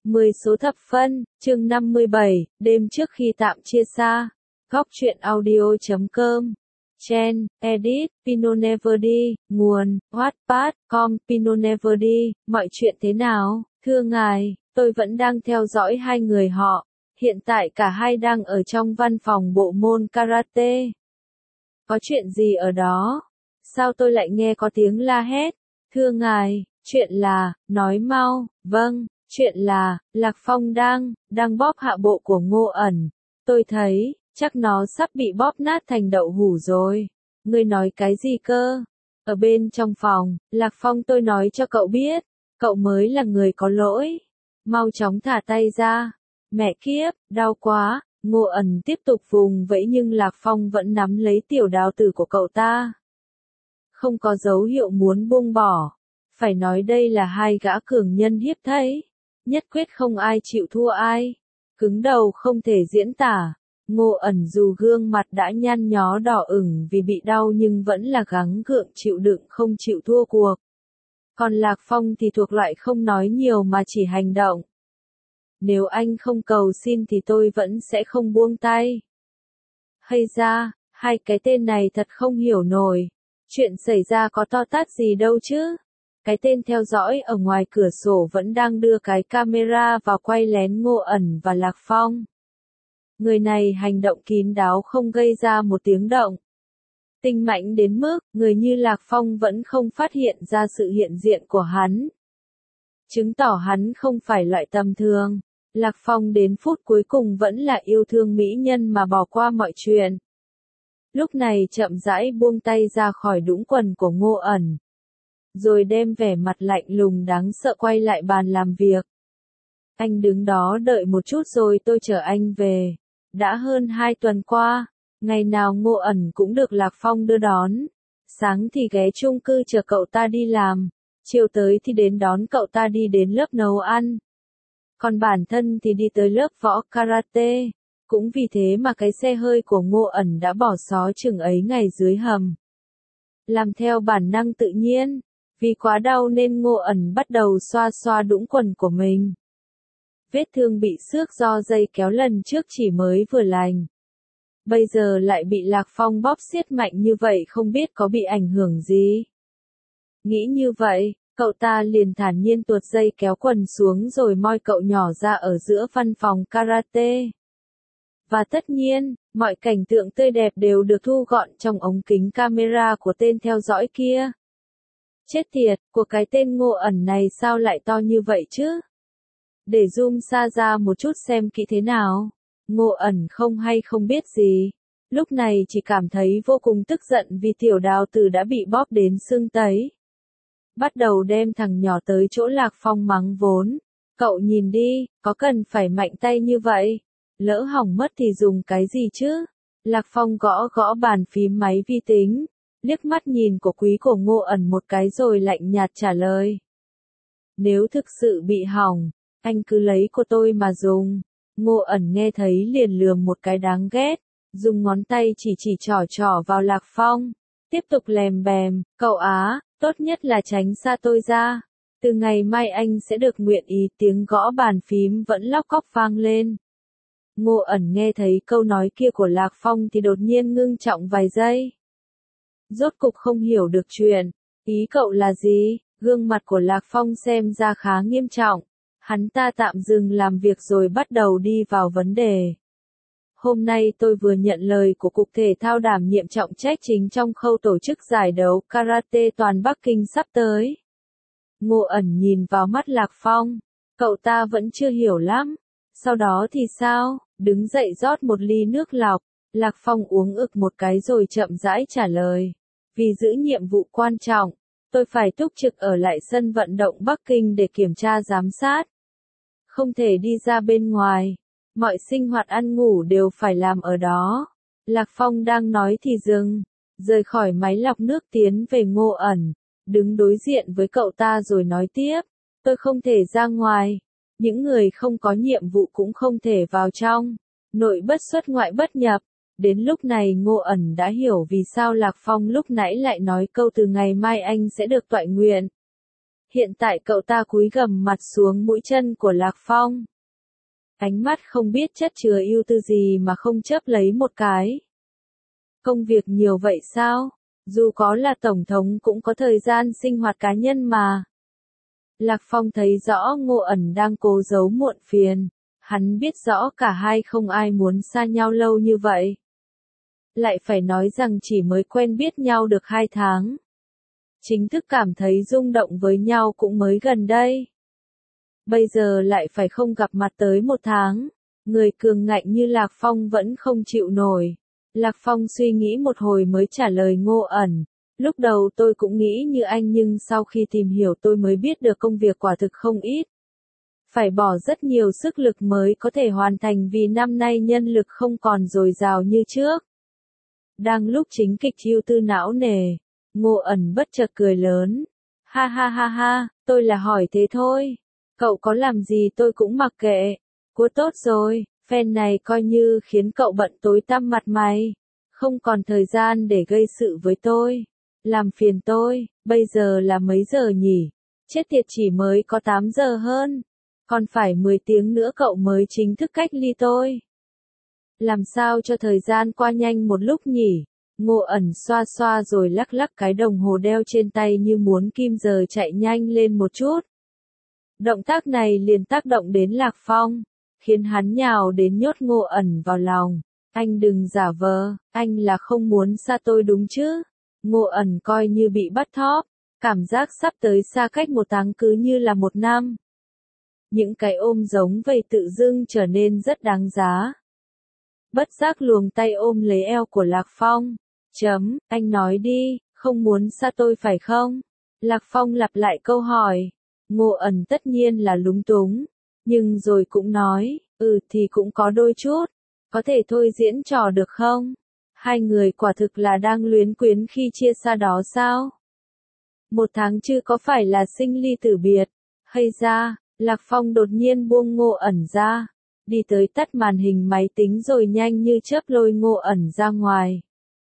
10 số thập phân, chương 57, đêm trước khi tạm chia xa. Góc truyện audio.com. Chen, edit, Pinot Never đi, nguồn, Wattpad, com, Pinot Never đi, mọi chuyện thế nào? Thưa ngài, tôi vẫn đang theo dõi hai người họ. Hiện tại cả hai đang ở trong văn phòng bộ môn karate. Có chuyện gì ở đó? Sao tôi lại nghe có tiếng la hét? Thưa ngài, chuyện là, nói mau, vâng, chuyện là, Lạc Phong đang bóp hạ bộ của Ngô ẩn. Tôi thấy, chắc nó sắp bị bóp nát thành đậu hũ rồi. Ngươi nói cái gì cơ? Ở bên trong phòng, Lạc Phong tôi nói cho cậu biết, cậu mới là người có lỗi. Mau chóng thả tay ra. Mẹ kiếp, đau quá. Ngô ẩn tiếp tục vùng vẫy nhưng Lạc Phong vẫn nắm lấy tiểu đao tử của cậu ta. Không có dấu hiệu muốn buông bỏ. Phải nói đây là hai gã cường nhân hiếp thấy. Nhất quyết không ai chịu thua ai. Cứng đầu không thể diễn tả. Ngô ẩn dù gương mặt đã nhăn nhó đỏ ửng vì bị đau nhưng vẫn là gắng gượng chịu đựng không chịu thua cuộc. Còn Lạc Phong thì thuộc loại không nói nhiều mà chỉ hành động. Nếu anh không cầu xin thì tôi vẫn sẽ không buông tay. Hay ra, hai cái tên này thật không hiểu nổi. Chuyện xảy ra có to tát gì đâu chứ. Cái tên theo dõi ở ngoài cửa sổ vẫn đang đưa cái camera vào quay lén Ngô ẩn và Lạc Phong. Người này hành động kín đáo không gây ra một tiếng động. Tinh mạnh đến mức, người như Lạc Phong vẫn không phát hiện ra sự hiện diện của hắn. Chứng tỏ hắn không phải loại tầm thường. Lạc Phong đến phút cuối cùng vẫn là yêu thương mỹ nhân mà bỏ qua mọi chuyện. Lúc này chậm rãi buông tay ra khỏi đũng quần của Ngô ẩn. Rồi đem vẻ mặt lạnh lùng đáng sợ quay lại bàn làm việc. Anh đứng đó đợi một chút rồi tôi chở anh về. Đã hơn 2 tuần qua, ngày nào Ngô ẩn cũng được Lạc Phong đưa đón. Sáng thì ghé chung cư chờ cậu ta đi làm, chiều tới thì đến đón cậu ta đi đến lớp nấu ăn. Còn bản thân thì đi tới lớp võ karate. Cũng vì thế mà cái xe hơi của Ngô ẩn đã bỏ xó chừng ấy ngày dưới hầm. Làm theo bản năng tự nhiên, vì quá đau nên Ngô ẩn bắt đầu xoa xoa đũng quần của mình. Vết thương bị xước do dây kéo lần trước chỉ mới vừa lành. Bây giờ lại bị Lạc Phong bóp siết mạnh như vậy không biết có bị ảnh hưởng gì. Nghĩ như vậy, cậu ta liền thản nhiên tuột dây kéo quần xuống rồi moi cậu nhỏ ra ở giữa văn phòng karate. Và tất nhiên, mọi cảnh tượng tươi đẹp đều được thu gọn trong ống kính camera của tên theo dõi kia. Chết tiệt, của cái tên Ngô ẩn này sao lại to như vậy chứ? Để zoom xa ra một chút xem kỹ thế nào. Ngô ẩn không hay không biết gì. Lúc này chỉ cảm thấy vô cùng tức giận vì tiểu đào tử đã bị bóp đến xương tấy. Bắt đầu đem thằng nhỏ tới chỗ Lạc Phong mắng vốn. Cậu nhìn đi, có cần phải mạnh tay như vậy? Lỡ hỏng mất thì dùng cái gì chứ? Lạc Phong gõ gõ bàn phím máy vi tính. Liếc mắt nhìn của quý của Ngô ẩn một cái rồi lạnh nhạt trả lời. Nếu thực sự bị hỏng, anh cứ lấy của tôi mà dùng. Ngô ẩn nghe thấy liền lườm một cái đáng ghét, dùng ngón tay chỉ trỏ vào Lạc Phong. Tiếp tục lèm bèm, cậu á, tốt nhất là tránh xa tôi ra. Từ ngày mai anh sẽ được nguyện ý. Tiếng gõ bàn phím vẫn lóc cóc vang lên. Ngô ẩn nghe thấy câu nói kia của Lạc Phong thì đột nhiên ngưng trọng vài giây. Rốt cục không hiểu được chuyện. Ý cậu là gì? Gương mặt của Lạc Phong xem ra khá nghiêm trọng. Hắn ta tạm dừng làm việc rồi bắt đầu đi vào vấn đề. Hôm nay tôi vừa nhận lời của Cục Thể thao đảm nhiệm trọng trách chính trong khâu tổ chức giải đấu karate toàn Bắc Kinh sắp tới. Ngô ẩn nhìn vào mắt Lạc Phong. Cậu ta vẫn chưa hiểu lắm. Sau đó thì sao? Đứng dậy rót một ly nước lọc. Lạc Phong uống ực một cái rồi chậm rãi trả lời. Vì giữ nhiệm vụ quan trọng, tôi phải túc trực ở lại sân vận động Bắc Kinh để kiểm tra giám sát. Không thể đi ra bên ngoài. Mọi sinh hoạt ăn ngủ đều phải làm ở đó. Lạc Phong đang nói thì dừng. Rời khỏi máy lọc nước tiến về Ngô ẩn. Đứng đối diện với cậu ta rồi nói tiếp. Tôi không thể ra ngoài. Những người không có nhiệm vụ cũng không thể vào trong. Nội bất xuất ngoại bất nhập. Đến lúc này Ngô ẩn đã hiểu vì sao Lạc Phong lúc nãy lại nói câu từ ngày mai anh sẽ được toại nguyện. Hiện tại cậu ta cúi gằm mặt xuống mũi chân của Lạc Phong. Ánh mắt không biết chất chứa ưu tư gì mà không chớp lấy một cái. Công việc nhiều vậy sao? Dù có là tổng thống cũng có thời gian sinh hoạt cá nhân mà. Lạc Phong thấy rõ Ngô ẩn đang cố giấu muộn phiền. Hắn biết rõ cả hai không ai muốn xa nhau lâu như vậy. Lại phải nói rằng chỉ mới quen biết nhau được 2 tháng. Chính thức cảm thấy rung động với nhau cũng mới gần đây. Bây giờ lại phải không gặp mặt tới 1 tháng. Người cường ngạnh như Lạc Phong vẫn không chịu nổi. Lạc Phong suy nghĩ một hồi mới trả lời Ngô ẩn. Lúc đầu tôi cũng nghĩ như anh nhưng sau khi tìm hiểu tôi mới biết được công việc quả thực không ít. Phải bỏ rất nhiều sức lực mới có thể hoàn thành vì năm nay nhân lực không còn dồi dào như trước. Đang lúc chính kịch ưu tư não nề, Ngô ẩn bất chợt cười lớn. Ha ha ha ha, tôi là hỏi thế thôi. Cậu có làm gì tôi cũng mặc kệ. Cua tốt rồi, phen này coi như khiến cậu bận tối tăm mặt mày. Không còn thời gian để gây sự với tôi. Làm phiền tôi, bây giờ là mấy giờ nhỉ? Chết tiệt chỉ mới có 8 giờ hơn. Còn phải 10 tiếng nữa cậu mới chính thức cách ly tôi. Làm sao cho thời gian qua nhanh một lúc nhỉ? Ngô ẩn xoa xoa rồi lắc lắc cái đồng hồ đeo trên tay như muốn kim giờ chạy nhanh lên một chút. Động tác này liền tác động đến Lạc Phong, khiến hắn nhào đến nhốt Ngô ẩn vào lòng. Anh đừng giả vờ, anh là không muốn xa tôi đúng chứ? Ngô ẩn coi như bị bắt thóp, cảm giác sắp tới xa cách 1 tháng cứ như là 1 năm. Những cái ôm giống vậy tự dưng trở nên rất đáng giá. Bất giác luồng tay ôm lấy eo của Lạc Phong. Anh nói đi, không muốn xa tôi phải không? Lạc Phong lặp lại câu hỏi. Ngô ẩn tất nhiên là lúng túng, nhưng rồi cũng nói, thì cũng có đôi chút. Có thể thôi diễn trò được không? Hai người quả thực là đang luyến quyến khi chia xa đó sao? 1 tháng chứ có phải là sinh ly tử biệt? Hay ra, Lạc Phong đột nhiên buông Ngô ẩn ra, đi tới tắt màn hình máy tính rồi nhanh như chớp lôi Ngô ẩn ra ngoài.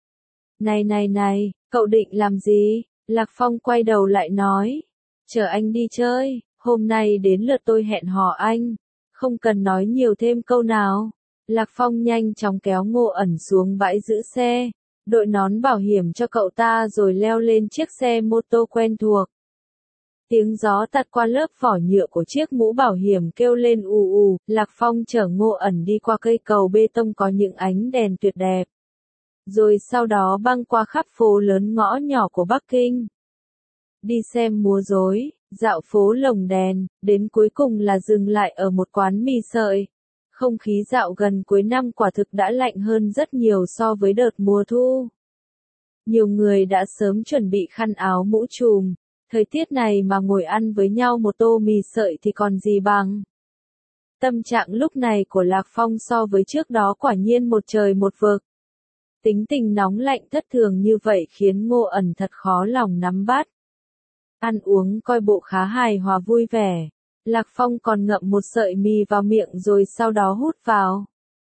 Này, cậu định làm gì? Lạc Phong quay đầu lại nói. Chờ anh đi chơi, hôm nay đến lượt tôi hẹn hò anh. Không cần nói nhiều thêm câu nào. Lạc Phong nhanh chóng kéo Ngô ẩn xuống bãi giữ xe, đội nón bảo hiểm cho cậu ta rồi leo lên chiếc xe mô tô quen thuộc. Tiếng gió tạt qua lớp vỏ nhựa của chiếc mũ bảo hiểm kêu lên ù ù, Lạc Phong chở Ngô ẩn đi qua cây cầu bê tông có những ánh đèn tuyệt đẹp. Rồi sau đó băng qua khắp phố lớn ngõ nhỏ của Bắc Kinh. Đi xem múa rối, dạo phố lồng đèn, đến cuối cùng là dừng lại ở một quán mì sợi. Không khí dạo gần cuối năm quả thực đã lạnh hơn rất nhiều so với đợt mùa thu. Nhiều người đã sớm chuẩn bị khăn áo mũ trùm. Thời tiết này mà ngồi ăn với nhau một tô mì sợi thì còn gì bằng. Tâm trạng lúc này của Lạc Phong so với trước đó quả nhiên một trời một vực. Tính tình nóng lạnh thất thường như vậy khiến Ngô ẩn thật khó lòng nắm bắt. Ăn uống coi bộ khá hài hòa vui vẻ. Lạc Phong còn ngậm một sợi mì vào miệng rồi sau đó hút vào.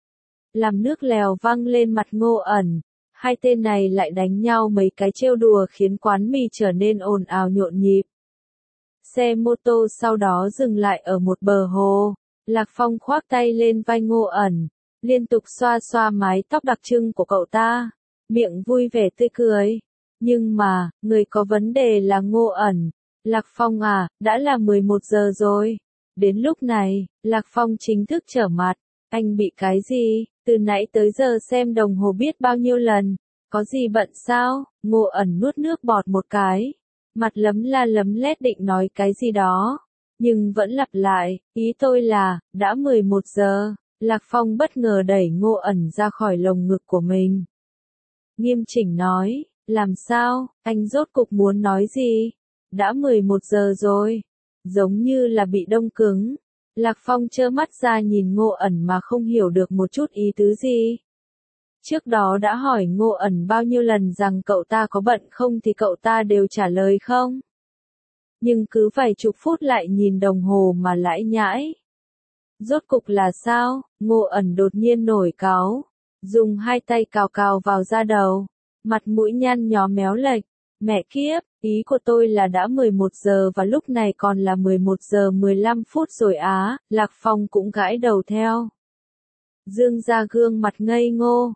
Làm nước lèo văng lên mặt Ngô ẩn. Hai tên này lại đánh nhau mấy cái trêu đùa khiến quán mì trở nên ồn ào nhộn nhịp. Xe mô tô sau đó dừng lại ở một bờ hồ. Lạc Phong khoác tay lên vai Ngô ẩn, liên tục xoa xoa mái tóc đặc trưng của cậu ta, miệng vui vẻ tươi cười. Nhưng mà, người có vấn đề là Ngô ẩn. Lạc Phong à, đã là 11 giờ rồi. Đến lúc này, Lạc Phong chính thức trở mặt. Anh bị cái gì? Từ nãy tới giờ xem đồng hồ biết bao nhiêu lần. Có gì bận sao? Ngô ẩn nuốt nước bọt một cái. Mặt lấm la lấm lét định nói cái gì đó. Nhưng vẫn lặp lại, ý tôi là, đã 11 giờ. Lạc Phong bất ngờ đẩy Ngô ẩn ra khỏi lồng ngực của mình. Nghiêm chỉnh nói, làm sao, anh rốt cục muốn nói gì? Đã 11 giờ rồi. Giống như là bị đông cứng. Lạc Phong trơ mắt ra nhìn Ngô ẩn mà không hiểu được một chút ý tứ gì. Trước đó đã hỏi Ngô ẩn bao nhiêu lần rằng cậu ta có bận không thì cậu ta đều trả lời không. Nhưng cứ vài chục phút lại nhìn đồng hồ mà lải nhải. Rốt cục là sao? Ngô ẩn đột nhiên nổi cáu. Dùng hai tay cào cào vào da đầu. Mặt mũi nhăn nhó méo lệch. Mẹ kiếp, Ý của tôi là đã 11 giờ và lúc này còn là 11 giờ 15 phút rồi á, Lạc Phong cũng gãi đầu theo. Dương ra gương mặt ngây ngô.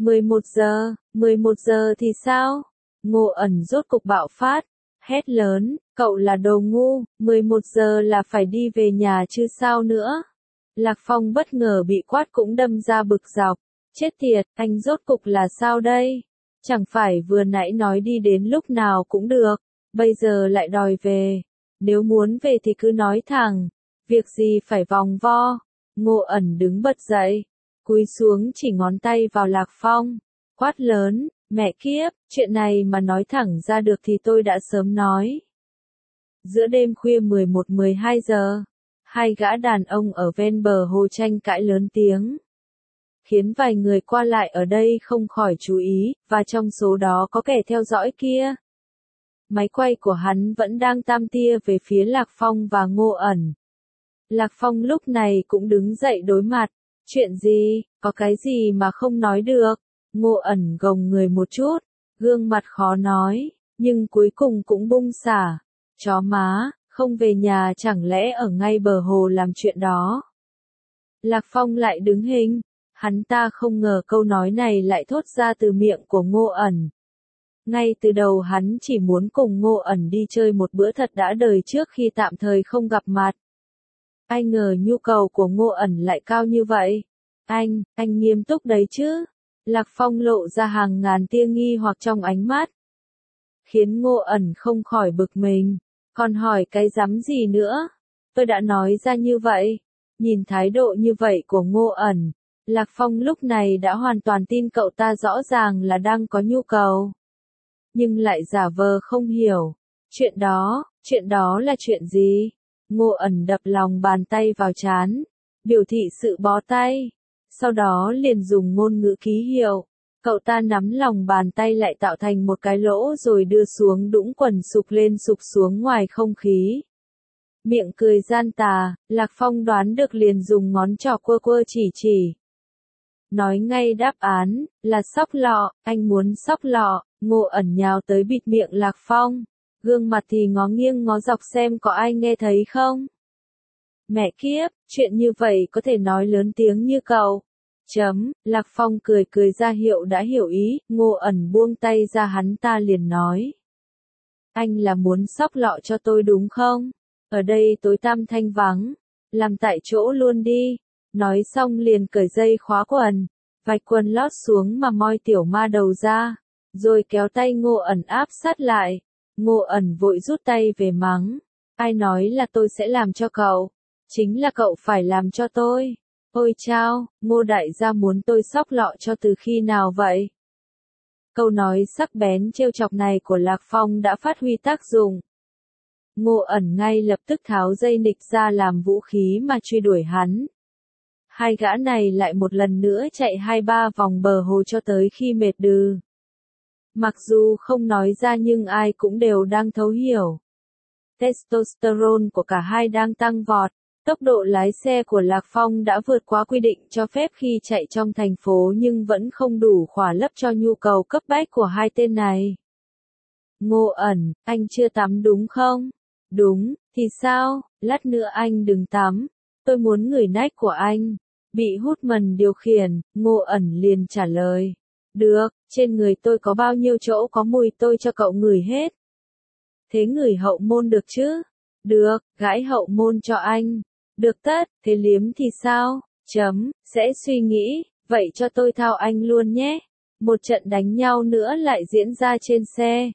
11 giờ thì sao? Ngô ẩn rốt cục bạo phát, hét lớn, cậu là đồ ngu, 11 giờ là phải đi về nhà chứ sao nữa. Lạc Phong bất ngờ bị quát cũng đâm ra bực dọc, chết tiệt, anh rốt cục là sao đây? Chẳng phải vừa nãy nói đi đến lúc nào cũng được, bây giờ lại đòi về. Nếu muốn về thì cứ nói thẳng, việc gì phải vòng vo. Ngô ẩn đứng bật dậy, cúi xuống chỉ ngón tay vào Lạc Phong, quát lớn, mẹ kiếp, chuyện này mà nói thẳng ra được thì tôi đã sớm nói. Giữa đêm khuya 11-12 giờ, hai gã đàn ông ở ven bờ hồ tranh cãi lớn tiếng, khiến vài người qua lại ở đây không khỏi chú ý, và trong số đó có kẻ theo dõi kia. Máy quay của hắn vẫn đang tam tia về phía Lạc Phong và Ngô ẩn. Lạc Phong lúc này cũng đứng dậy đối mặt. Chuyện gì, có cái gì mà không nói được? Ngô ẩn gồng người một chút, gương mặt khó nói, nhưng cuối cùng cũng bung xả. Chó má, không về nhà chẳng lẽ ở ngay bờ hồ làm chuyện đó? Lạc Phong lại đứng hình, hắn ta không ngờ câu nói này lại thốt ra từ miệng của Ngô ẩn. Ngay từ đầu hắn chỉ muốn cùng Ngô ẩn đi chơi một bữa thật đã đời trước khi tạm thời không gặp mặt. Ai ngờ nhu cầu của Ngô ẩn lại cao như vậy. Anh nghiêm túc đấy chứ? Lạc Phong lộ ra hàng ngàn tia nghi hoặc trong ánh mắt, khiến Ngô ẩn không khỏi bực mình. Còn hỏi cái rắm gì nữa? Tôi đã nói ra như vậy. Nhìn thái độ như vậy của Ngô ẩn, Lạc Phong lúc này đã hoàn toàn tin cậu ta rõ ràng là đang có nhu cầu. Nhưng lại giả vờ không hiểu. Chuyện đó là chuyện gì? Ngô ẩn đập lòng bàn tay vào trán, biểu thị sự bó tay. Sau đó liền dùng ngôn ngữ ký hiệu. Cậu ta nắm lòng bàn tay lại tạo thành một cái lỗ rồi đưa xuống đũng quần sụp lên sụp xuống ngoài không khí. Miệng cười gian tà, Lạc Phong đoán được liền dùng ngón trỏ quơ quơ chỉ. Nói ngay đáp án, là xóc lọ, anh muốn xóc lọ. Ngô ẩn nhào tới bịt miệng Lạc Phong. Gương mặt thì ngó nghiêng ngó dọc xem có ai nghe thấy không. Mẹ kiếp, chuyện như vậy có thể nói lớn tiếng như cậu. Lạc Phong cười ra hiệu đã hiểu ý, Ngô ẩn buông tay ra hắn ta liền nói. Anh là muốn xóc lọ cho tôi đúng không? Ở đây tối tăm thanh vắng, làm tại chỗ luôn đi. Nói xong liền cởi dây khóa quần, vạch quần lót xuống mà moi tiểu ma đầu ra, rồi kéo tay Ngô ẩn áp sát lại. Ngô ẩn vội rút tay về mắng. Ai nói là tôi sẽ làm cho cậu? Chính là cậu phải làm cho tôi. Ôi chao, Ngô đại gia muốn tôi xóc lọ cho từ khi nào vậy? Câu nói sắc bén trêu chọc này của Lạc Phong đã phát huy tác dụng. Ngô ẩn ngay lập tức tháo dây nịch ra làm vũ khí mà truy đuổi hắn. Hai gã này lại một lần nữa chạy 2-3 vòng bờ hồ cho tới khi mệt đừ. Mặc dù không nói ra nhưng ai cũng đều đang thấu hiểu. Testosterone của cả hai đang tăng vọt. Tốc độ lái xe của Lạc Phong đã vượt quá quy định cho phép khi chạy trong thành phố nhưng vẫn không đủ khỏa lấp cho nhu cầu cấp bách của hai tên này. Ngô ẩn, anh chưa tắm đúng không? Đúng, thì sao? Lát nữa anh đừng tắm. Tôi muốn ngửi nách của anh. Bị hút mần điều khiển, Ngô ẩn liền trả lời. Được, trên người tôi có bao nhiêu chỗ có mùi tôi cho cậu ngửi hết. Thế ngửi hậu môn được chứ? Được, gãi hậu môn cho anh. Được tất, thế liếm thì sao? Sẽ suy nghĩ, vậy cho tôi thao anh luôn nhé. Một trận đánh nhau nữa lại diễn ra trên xe.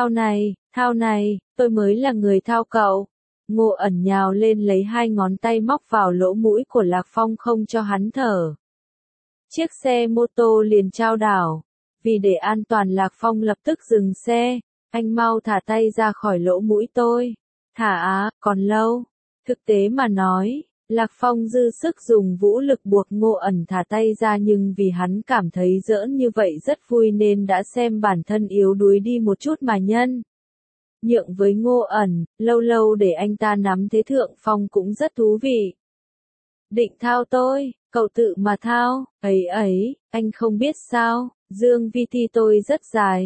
Thao này, tôi mới là người thao cậu. Ngô ẩn nhào lên lấy hai ngón tay móc vào lỗ mũi của Lạc Phong không cho hắn thở. Chiếc xe mô tô liền chao đảo. Vì để an toàn Lạc Phong lập tức dừng xe. Anh mau thả tay ra khỏi lỗ mũi tôi. Thả á, còn lâu. Thực tế mà nói, Lạc Phong dư sức dùng vũ lực buộc Ngô ẩn thả tay ra nhưng vì hắn cảm thấy giỡn như vậy rất vui nên đã xem bản thân yếu đuối đi một chút mà nhân. Nhượng với Ngô ẩn, lâu lâu để anh ta nắm thế thượng phong cũng rất thú vị. Định thao tôi, cậu tự mà thao, ấy, anh không biết sao, dương vi thi tôi rất dài.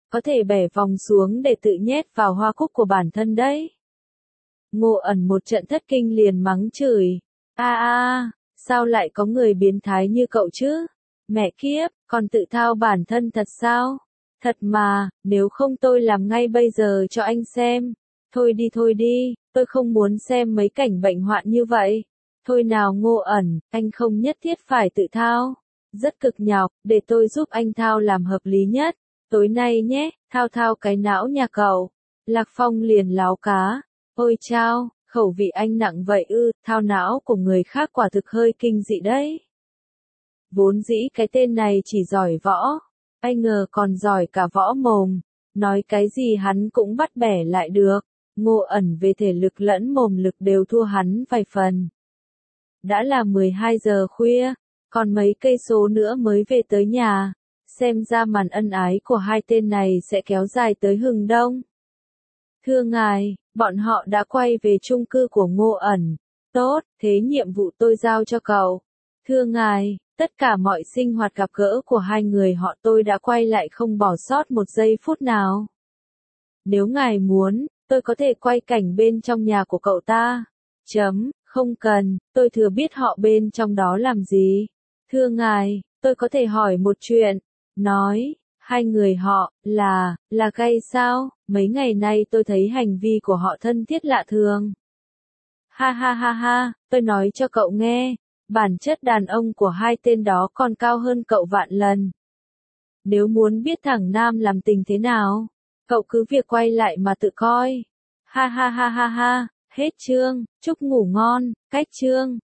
có thể bẻ vòng xuống để tự nhét vào hoa cúc của bản thân đấy. Ngô ẩn một trận thất kinh liền mắng chửi. Sao lại có người biến thái như cậu chứ? Mẹ kiếp, còn tự thao bản thân thật sao? Thật mà, nếu không tôi làm ngay bây giờ cho anh xem. Thôi đi, tôi không muốn xem mấy cảnh bệnh hoạn như vậy. Thôi nào Ngô ẩn, anh không nhất thiết phải tự thao. Rất cực nhọc, để tôi giúp anh thao làm hợp lý nhất. Tối nay nhé, thao cái não nhà cậu. Lạc Phong liền láo cá. Ôi chao, khẩu vị anh nặng vậy ư, thao não của người khác quả thực hơi kinh dị đấy. Vốn dĩ cái tên này chỉ giỏi võ, ai ngờ còn giỏi cả võ mồm. Nói cái gì hắn cũng bắt bẻ lại được. Ngô ẩn về thể lực lẫn mồm lực đều thua hắn vài phần. Đã là 12 giờ khuya, còn mấy cây số nữa mới về tới nhà. Xem ra màn ân ái của hai tên này sẽ kéo dài tới hừng đông. Thưa ngài, bọn họ đã quay về chung cư của Ngô ẩn. Tốt, thế nhiệm vụ tôi giao cho cậu. Thưa ngài, tất cả mọi sinh hoạt gặp gỡ của hai người họ tôi đã quay lại không bỏ sót một giây phút nào. Nếu ngài muốn, tôi có thể quay cảnh bên trong nhà của cậu ta. Không cần, tôi thừa biết họ bên trong đó làm gì. Thưa ngài, tôi có thể hỏi một chuyện. Nói, hai người họ, là gay sao? Mấy ngày nay tôi thấy hành vi của họ thân thiết lạ thường. Ha, tôi nói cho cậu nghe, bản chất đàn ông của hai tên đó còn cao hơn cậu vạn lần. Nếu muốn biết thằng Nam làm tình thế nào, cậu cứ việc quay lại mà tự coi. Ha, hết chương, chúc ngủ ngon, cách chương.